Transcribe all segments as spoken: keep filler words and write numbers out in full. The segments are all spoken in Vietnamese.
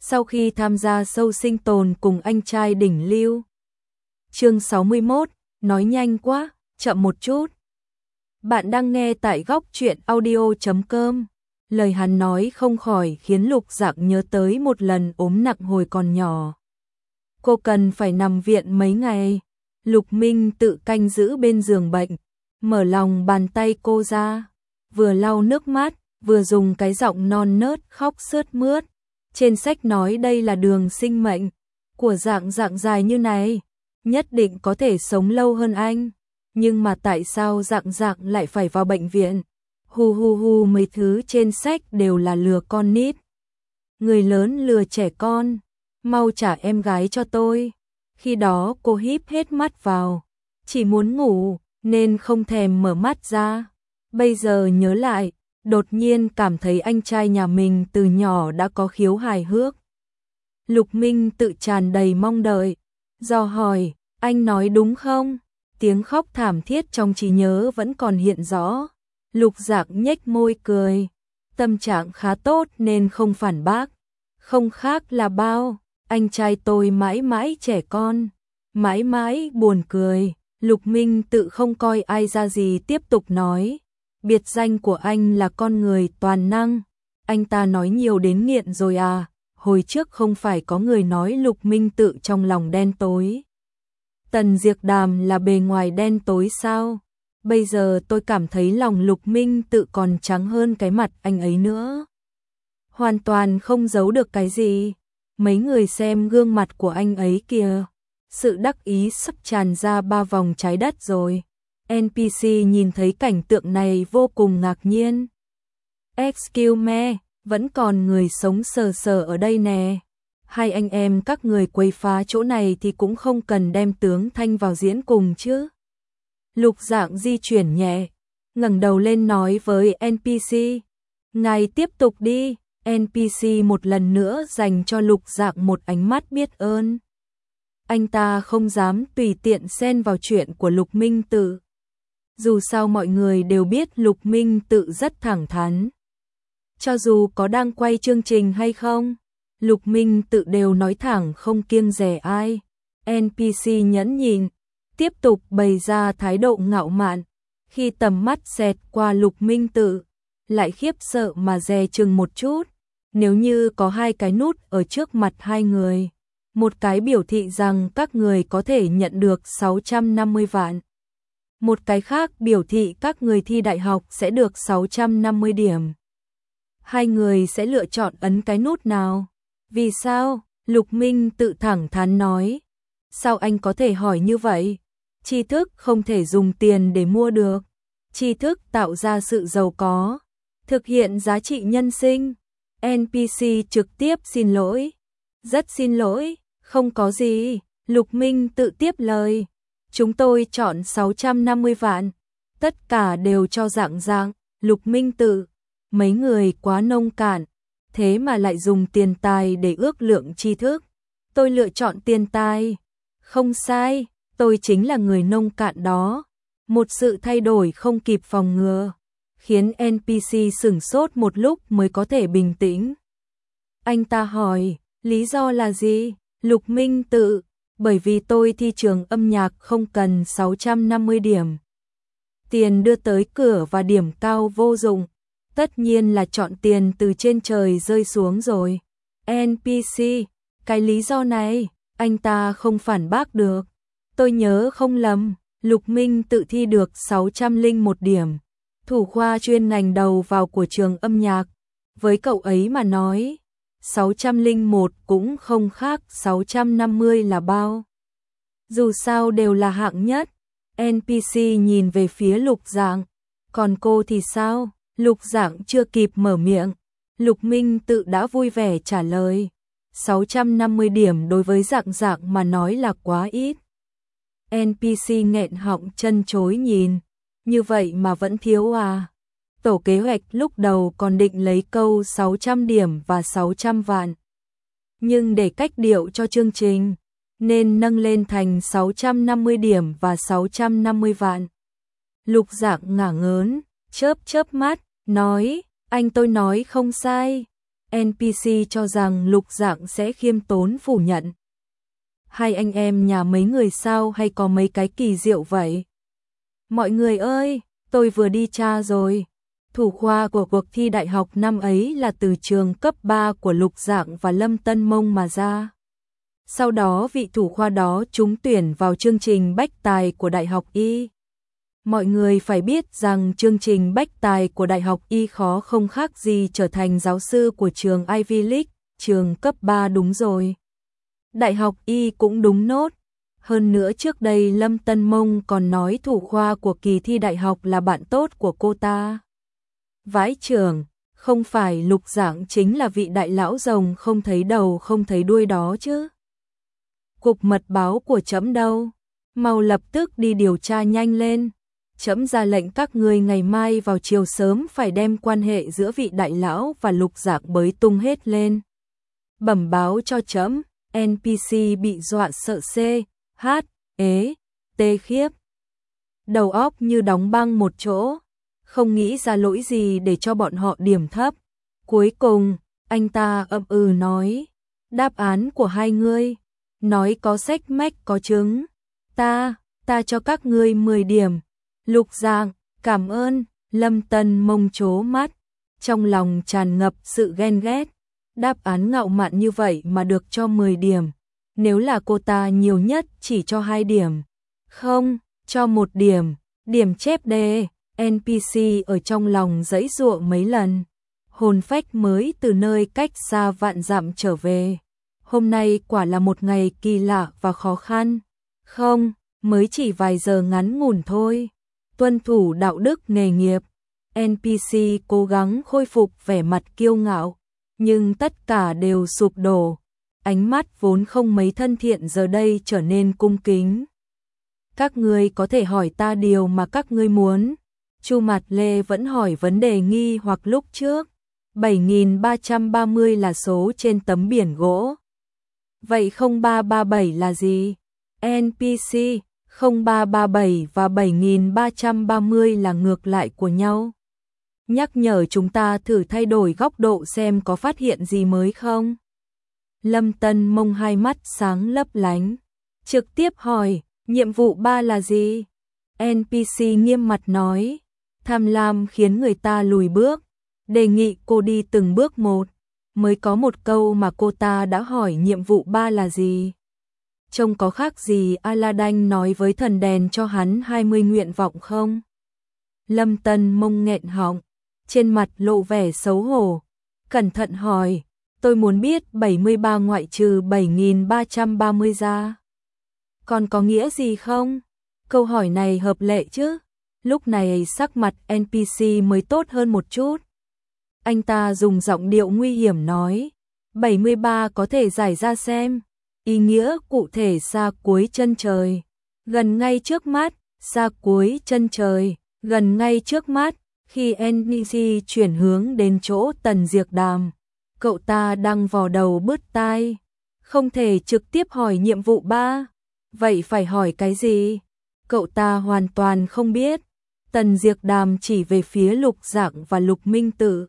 sau khi tham gia show sinh tồn cùng anh trai đỉnh lưu. Chương sáu mươi mốt, nói nhanh quá, chậm một chút. Bạn đang nghe tại góc truyện audio chấm com. Lời hắn nói không khỏi khiến Lục Dạng nhớ tới một lần ốm nặng hồi còn nhỏ. Cô cần phải nằm viện mấy ngày. Lục Minh tự canh giữ bên giường bệnh, mở lòng bàn tay cô ra, vừa lau nước mắt, vừa dùng cái giọng non nớt khóc sướt mướt. Trên sách nói đây là đường sinh mệnh của Dạng Dạng dài như này, nhất định có thể sống lâu hơn anh. Nhưng mà tại sao Dạng Dạng lại phải vào bệnh viện? Hu hu hu, mấy thứ trên sách đều là lừa con nít. Người lớn lừa trẻ con, mau trả em gái cho tôi. Khi đó cô híp hết mắt vào, chỉ muốn ngủ nên không thèm mở mắt ra. Bây giờ nhớ lại, đột nhiên cảm thấy anh trai nhà mình từ nhỏ đã có khiếu hài hước. Lục Minh tự tràn đầy mong đợi, dò hỏi, anh nói đúng không? Tiếng khóc thảm thiết trong trí nhớ vẫn còn hiện rõ. Lục Dạng nhếch môi cười, tâm trạng khá tốt nên không phản bác. Không khác là bao, anh trai tôi mãi mãi trẻ con, mãi mãi buồn cười. Lục Minh tự không coi ai ra gì tiếp tục nói, biệt danh của anh là con người toàn năng. Anh ta nói nhiều đến nghiện rồi à? Hồi trước không phải có người nói Lục Minh tự trong lòng đen tối. Tần Diệc Đàm là bề ngoài đen tối sao? Bây giờ tôi cảm thấy lòng Lục Minh tự còn trắng hơn cái mặt anh ấy nữa. Hoàn toàn không giấu được cái gì. Mấy người xem gương mặt của anh ấy kìa. Sự đắc ý sắp tràn ra ba vòng trái đất rồi. en pê xê nhìn thấy cảnh tượng này vô cùng ngạc nhiên. Excuse me, vẫn còn người sống sờ sờ ở đây nè. Hai anh em các người quấy phá chỗ này thì cũng không cần đem tướng Thanh vào diễn cùng chứ. Lục Dạng di chuyển nhẹ, ngẩng đầu lên nói với en pê xê. Ngài tiếp tục đi. en pê xê một lần nữa dành cho Lục Dạng một ánh mắt biết ơn. Anh ta không dám tùy tiện xen vào chuyện của Lục Minh Tự. Dù sao mọi người đều biết Lục Minh Tự rất thẳng thắn. Cho dù có đang quay chương trình hay không, Lục Minh Tự đều nói thẳng không kiêng dè ai. en pê xê nhẫn nhịn, tiếp tục bày ra thái độ ngạo mạn. Khi tầm mắt xẹt qua Lục Minh Tự, lại khiếp sợ mà dè chừng một chút. Nếu như có hai cái nút ở trước mặt hai người, một cái biểu thị rằng các người có thể nhận được sáu trăm năm mươi vạn. Một cái khác biểu thị các người thi đại học sẽ được sáu trăm năm mươi điểm. Hai người sẽ lựa chọn ấn cái nút nào? Vì sao? Lục Minh Tự thẳng thắn nói. Sao anh có thể hỏi như vậy? Tri thức không thể dùng tiền để mua được. Tri thức tạo ra sự giàu có, thực hiện giá trị nhân sinh. en pê xê trực tiếp xin lỗi. Rất xin lỗi, không có gì. Lục Minh Tự tiếp lời. Chúng tôi chọn sáu trăm năm mươi vạn. Tất cả đều cho Dạng Dạng. Lục Minh Tự, mấy người quá nông cạn, thế mà lại dùng tiền tài để ước lượng tri thức. Tôi lựa chọn tiền tài. Không sai, tôi chính là người nông cạn đó. Một sự thay đổi không kịp phòng ngừa, khiến en pê xê sửng sốt một lúc mới có thể bình tĩnh. Anh ta hỏi, lý do là gì? Lục Minh Tự, bởi vì tôi thi trường âm nhạc không cần sáu trăm năm mươi điểm. Tiền đưa tới cửa và điểm cao vô dụng. Tất nhiên là chọn tiền từ trên trời rơi xuống rồi. en pê xê, cái lý do này, anh ta không phản bác được. Tôi nhớ không lầm, Lục Minh Tự thi được sáu trăm lẻ một điểm. Thủ khoa chuyên ngành đầu vào của trường âm nhạc. Với cậu ấy mà nói, sáu trăm lẻ một cũng không khác sáu trăm năm mươi là bao. Dù sao đều là hạng nhất. en pê xê nhìn về phía Lục Dạng. Còn cô thì sao? Lục Dạng chưa kịp mở miệng, Lục Minh Tự đã vui vẻ trả lời. sáu trăm năm mươi điểm đối với Dạng Dạng mà nói là quá ít. en pê xê nghẹn họng chân chối nhìn. Như vậy mà vẫn thiếu à? Tổ kế hoạch lúc đầu còn định lấy câu sáu trăm điểm và sáu trăm vạn. Nhưng để cách điệu cho chương trình, nên nâng lên thành sáu trăm năm mươi điểm và sáu trăm năm mươi vạn. Lục Dạng ngả ngớn, chớp chớp mắt, nói, anh tôi nói không sai. en pê xê cho rằng Lục Dạng sẽ khiêm tốn phủ nhận. Hai anh em nhà mấy người sao hay có mấy cái kỳ diệu vậy? Mọi người ơi, tôi vừa đi tra rồi. Thủ khoa của cuộc thi đại học năm ấy là từ trường cấp ba của Lục Dạng và Lâm Tân Mông mà ra. Sau đó vị thủ khoa đó trúng tuyển vào chương trình Bách Tài của Đại học Y. Mọi người phải biết rằng chương trình Bách Tài của Đại học Y khó không khác gì trở thành giáo sư của trường Ivy League, trường cấp ba đúng rồi. Đại học Y cũng đúng nốt. Hơn nữa trước đây Lâm Tân Mông còn nói thủ khoa của kỳ thi đại học là bạn tốt của cô ta. Vãi chưởng, không phải Lục Dạng chính là vị đại lão rồng không thấy đầu không thấy đuôi đó chứ. Cục mật báo của trẫm đâu? Mau lập tức đi điều tra nhanh lên. Trẫm ra lệnh các ngươi ngày mai vào chiều sớm phải đem quan hệ giữa vị đại lão và Lục Dạng bới tung hết lên. Bẩm báo cho trẫm. en pê xê bị dọa sợ C, H, ế, tê khiếp. Đầu óc như đóng băng một chỗ, không nghĩ ra lỗi gì để cho bọn họ điểm thấp. Cuối cùng, anh ta ậm ừ nói, đáp án của hai ngươi, nói có sách mách có chứng. Ta, ta cho các ngươi mười điểm. Lục Dạng, cảm ơn. Lâm Tân Mông trố mắt, trong lòng tràn ngập sự ghen ghét. Đáp án ngạo mạn như vậy mà được cho mười điểm. Nếu là cô ta nhiều nhất chỉ cho hai điểm. Không, cho một điểm. Điểm chép đề. en pê xê ở trong lòng giãy giụa mấy lần. Hồn phách mới từ nơi cách xa vạn dặm trở về. Hôm nay quả là một ngày kỳ lạ và khó khăn. Không, mới chỉ vài giờ ngắn ngủn thôi. Tuân thủ đạo đức nghề nghiệp. en pê xê cố gắng khôi phục vẻ mặt kiêu ngạo. Nhưng tất cả đều sụp đổ. Ánh mắt vốn không mấy thân thiện giờ đây trở nên cung kính. Các ngươi có thể hỏi ta điều mà các ngươi muốn. Chu Mạt Lê vẫn hỏi vấn đề nghi hoặc lúc trước. bảy nghìn ba trăm ba mươi là số trên tấm biển gỗ. Vậy không ba ba bảy là gì? en pê xê, không ba ba bảy và bảy nghìn ba trăm ba mươi là ngược lại của nhau. Nhắc nhở chúng ta thử thay đổi góc độ xem có phát hiện gì mới không? Lâm Tân Mông hai mắt sáng lấp lánh. Trực tiếp hỏi, nhiệm vụ ba là gì? en pê xê nghiêm mặt nói, tham lam khiến người ta lùi bước. Đề nghị cô đi từng bước một. Mới có một câu mà cô ta đã hỏi nhiệm vụ ba là gì? Trông có khác gì Aladdin nói với thần đèn cho hắn hai mươi nguyện vọng không? Lâm Tân Mông nghẹn họng, trên mặt lộ vẻ xấu hổ. Cẩn thận hỏi, tôi muốn biết bảy mươi ba ngoại trừ bảy nghìn ba trăm ba mươi ra. Còn có nghĩa gì không? Câu hỏi này hợp lệ chứ? Lúc này sắc mặt en pê xê mới tốt hơn một chút. Anh ta dùng giọng điệu nguy hiểm nói, bảy mươi ba có thể giải ra xem. Ý nghĩa cụ thể xa cuối chân trời, gần ngay trước mắt, xa cuối chân trời, gần ngay trước mắt. Khi en pê xê chuyển hướng đến chỗ Tần Diệc Đàm, cậu ta đang vò đầu bứt tai. Không thể trực tiếp hỏi nhiệm vụ ba. Vậy phải hỏi cái gì? Cậu ta hoàn toàn không biết. Tần Diệc Đàm chỉ về phía Lục Dạng và Lục Minh Tử.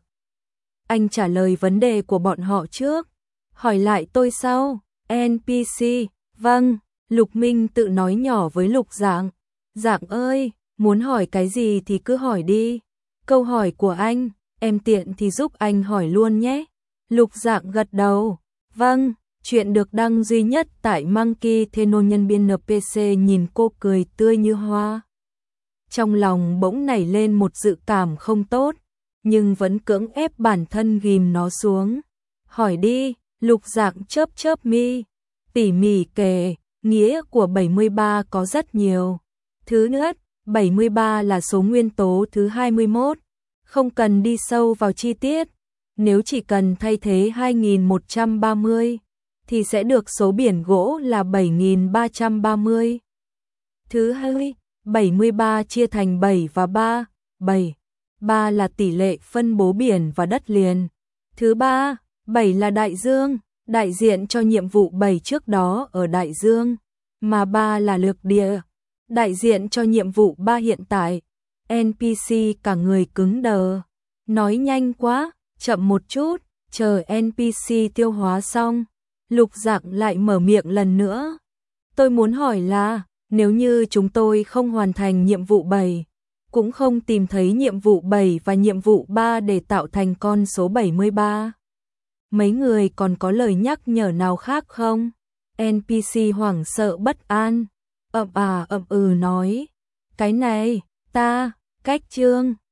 Anh trả lời vấn đề của bọn họ trước. Hỏi lại tôi sau. en pê xê, vâng. Lục Minh Tự nói nhỏ với Lục Dạng. Dạng ơi, muốn hỏi cái gì thì cứ hỏi đi. Câu hỏi của anh, em tiện thì giúp anh hỏi luôn nhé. Lục Dạng gật đầu. Vâng, chuyện được đăng duy nhất tại Monkey Theno nhân viên en pê xê nhìn cô cười tươi như hoa. Trong lòng bỗng nảy lên một dự cảm không tốt, nhưng vẫn cưỡng ép bản thân ghim nó xuống. Hỏi đi, Lục Dạng chớp chớp mi, tỉ mỉ kể, nghĩa của bảy mươi ba có rất nhiều. Thứ nhất, bảy mươi ba là số nguyên tố thứ hai mươi mốt, không cần đi sâu vào chi tiết. Nếu chỉ cần thay thế hai nghìn một trăm ba mươi, thì sẽ được số biển gỗ là bảy nghìn ba trăm ba mươi. Thứ hai, bảy mươi ba chia thành bảy và ba, bảy. ba là tỷ lệ phân bố biển và đất liền. Thứ ba, bảy là đại dương, đại diện cho nhiệm vụ bảy trước đó ở đại dương, mà ba là lược địa, đại diện cho nhiệm vụ ba hiện tại. en pê xê cả người cứng đờ, nói nhanh quá, chậm một chút, Chờ en pê xê tiêu hóa xong, Lục Dạng lại mở miệng lần nữa. Tôi muốn hỏi là, nếu như chúng tôi không hoàn thành nhiệm vụ bảy, cũng không tìm thấy nhiệm vụ bảy và nhiệm vụ ba để tạo thành con số bảy mươi ba. Mấy người còn có lời nhắc nhở nào khác không? en pê xê hoảng sợ bất an, ậm à ậm ừ nói. Cái này, ta, cách chương.